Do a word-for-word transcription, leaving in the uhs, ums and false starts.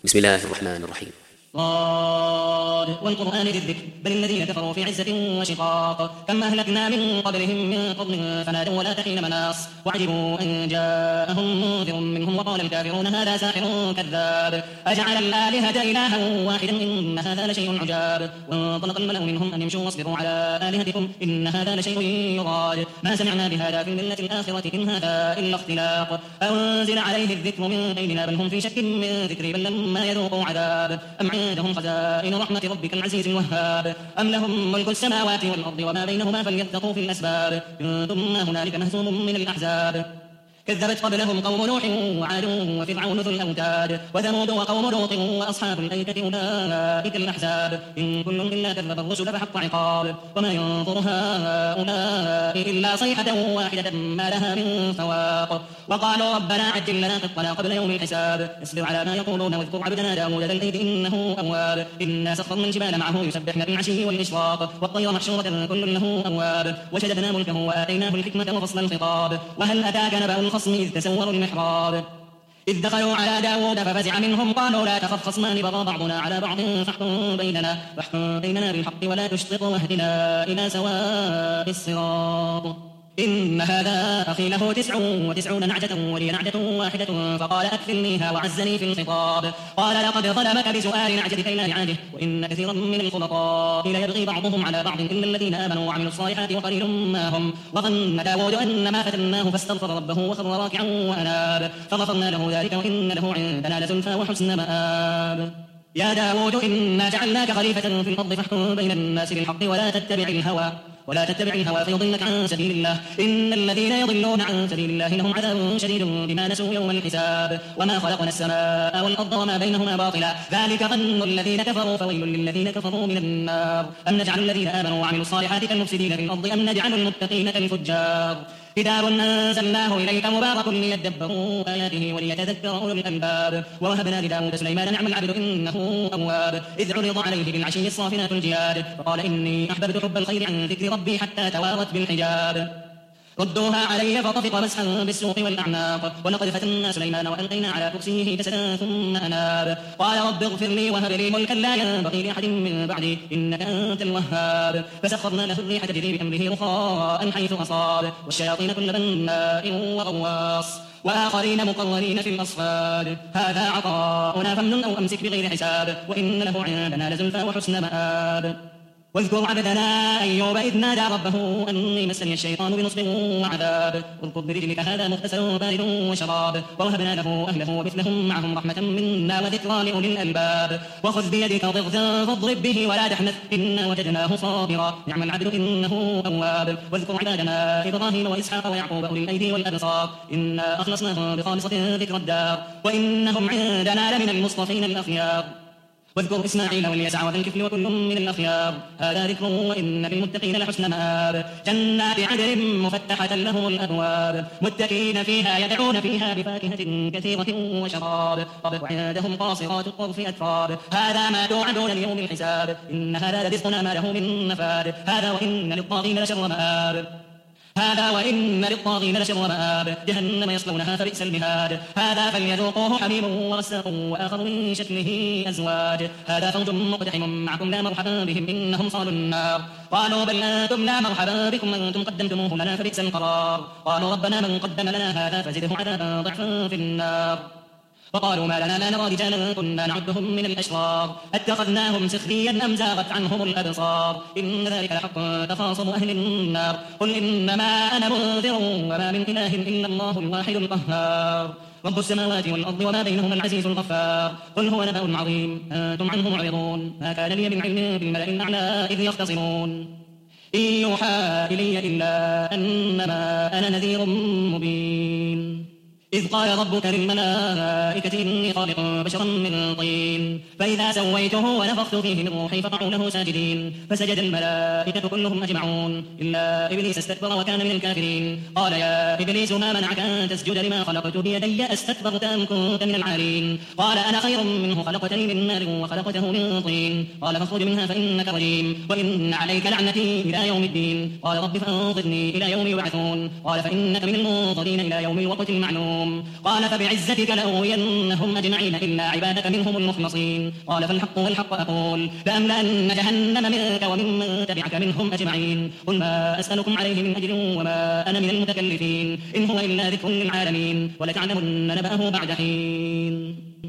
بسم الله الرحمن الرحيم. صاد والقرآن ذي الذكر بل الذين كفروا في عزة وشقاق كم أهلكنا من قبلهم من قرن فنادوا ولا تحين مناص وعجبوا أن جاءهم منذر منهم وقال الكافرون هذا ساحر كذاب أجعل الآلهة إلها واحدا إن هذا لشيء عجاب وانطلق الملأ منهم أن يمشوا واصبروا على آلهتكم إن هذا لشيء يراد ما سمعنا بهذا في الملة الآخرة إن هذا إلا اختلاق أنزل عليه الذكر من بيننا بل هم في شك من ذكري بل لما يذوقوا عذاب أم عندهم خزائن رحمة ربك العزيز الوهاب أم لهم ملك السماوات والأرض وما بينهما فليتقوا في الأسباب ثم هنالك مهزوم من الأحزاب كذبت قبلهم قوم نوح وعاد وفرعون ذو الأوتاد وثمود وقوم لوط وأصحاب الأيكة أولئك الأحزاب إن كل إلا كذب الرسل فحق عقاب وما ينظر هؤلاء إلا صيحة واحدة ما لها من فواق وقالوا ربنا عجل لنا قطنا قبل يوم الحساب اصبر على ما يقولون واذكر عبدنا داود ذا الأيد إنه أواب إنا سخرنا الجبال معه يسبحن بالعشي والإشراق والطير محشورة كل له أواب وشددنا ملكه وآتيناه الحكمة وفصل الخطاب وهل أتاك نبأ الخصم إذ تسوروا المحراب إذ دخلوا على داود ففزع منهم قالوا لا تخف خصمان بغى بعضنا على بعض فاحكم بيننا فاحكم بيننا بالحق ولا تشطط واهدنا إلى سواء الصراط إن هذا أخي له تسع وتسعون نعجة ولي نعجة واحدة فقال أكفلنيها وعزني في الخطاب قال لقد ظلمك بسؤال نعجتك إلى نعاجه وإن كثيرا من الخلطاء ليبغي بعضهم على بعض إلا الذين آمنوا وعملوا الصالحات وقليل ما هم وظن داود أن ما فتناه فاستغفر ربه وخر راكعا وأناب فغفرنا له ذلك وإن له عندنا لزلفى وحسن مآب يا داود إنا جعلناك خليفة في الأرض فاحكم بين الناس بالحق ولا تتبع الهوى ولا تتبع الهوى فيضلك عن سبيل الله إن الذين يضلون عن سبيل الله لهم عذاب شديد بما نسوا يوم الحساب وما خلقنا السماء والأرض وما بينهما باطلا ذلك ظن الذين كفروا فويل للذين كفروا من النار أم نجعل الذين آمنوا وعملوا الصالحات كالمفسدين في الأرض أم نجعل المتقين كالفجار كتاب أنزلناه إليك مبارك ليدبروا آياته وليتذكر أولو الألباب ووهبنا لداود سليمان نعم العبد إنه أواب إذ عرض عليه بالعشي الصافنات الجياد فقال إني أحببت حب الخير عن ذكر ربي حتى توارت بالحجاب ردوها علي فطفق مسحا بالسوق والأعناق ولقد فتنا سليمان وألقينا على كرسيه جسدا ثم أناب قال رب اغفر لي وهب لي ملكا لا ينبغي لأحد من بعدي إنك أنت الوهاب فسخرنا له الريح تجري بأمره رخاء حيث أصاب والشياطين كل بناء وغواص وآخرين مقرنين في الأصفاد هذا عطاؤنا فامنن أو أمسك بغير حساب وإن له عندنا لزلفى وحسن مآب واذكر عبدنا أيوب إذ نادى ربه أني مسني الشيطان بنصب وعذاب اركض برجلك هذا مغتسل بارد وشراب ووهبنا له أهله ومثلهم معهم رحمة منا وذكرى لأولي الألباب وخذ بيدك ضغثا فاضرب به ولا تحنث إنا وجدناه صابرا نعم العبد إنه أواب واذكر عبادنا إبراهيم وإسحاق ويعقوب أولي الأيدي والأبصار إنا أخلصناهم بخالصة ذكر الدار وإنهم عندنا لمن المصطفين الأخيار واذكر إسماعيل واليسع وذا الكفل وكل من الأخيار هذا ذكر وإن للمتقين لحسن مآب جنات عدن مفتحة لهم الأبواب متكئين فيها يدعون فيها بفاكهة كثيرة وشراب وعندهم قاصرات الطرف أتراب هذا ما توعدون ليوم الحساب إن هذا لرزقنا ما له من نفاد هذا وإن للطاغين لشر مآب هذا وإن للطاغين لشر مآب جهنم يصلونها فبئس المهاد هذا فليذوقوه حميم وغساق وآخر من شكله أزواج هذا فوج مقتحم معكم لا مرحبا بهم إنهم صالوا النار قالوا بل أنتم لا مرحبا بكم أنتم قدمتموه لنا فبئس القرار قالوا ربنا من قدم لنا هذا فزده عذابا ضعفا في النار وقالوا ما لنا لا نرى رجالا كنا نعدهم من الأشرار اتخذناهم سخريا أم زاغت عنهم الأبصار إن ذلك لحق تخاصم أهل النار قل إنما أنا منذر وما من إله إلا الله الواحد القهار رب السماوات والأرض وما بينهما العزيز الغفار قل هو نبأ عظيم أنتم عنه معرضون ما كان لي من علم بالملأ الأعلى إذ يختصمون إن يوحى إلي إلا أنما أنا نذير مبين إذ قال ربك للملائكة إني خالق بشرا من طين فإذا سويته ونفخت فيه من روحي فقعوا له ساجدين فسجد الملائكة كلهم أجمعون إلا إبليس استكبر وكان من الكافرين قال يا إبليس ما منعك أن تسجد لما خلقت بيدي أستكبرت أم كنت من العالين قال أنا خير منه خلقتني من نار وخلقته من طين قال فاخرج منها فإنك رجيم وإن عليك لعنتي إلى يوم الدين قال رب فانظرني إلى يوم يبعثون قال فإنك من المنظرين إلى يوم الوقت المعلوم يعلمون قال فبعزتك لأغوينهم أجمعين إلا عبادك منهم المخلصين قال فالحق والحق أقول لأملأن جهنم منك وممن تبعك منهم أجمعين قل ما أسألكم عليه من أجر وما أنا من المتكلفين إن هو إلا ذكر للعالمين ولتعلمن نبأه بعد حين.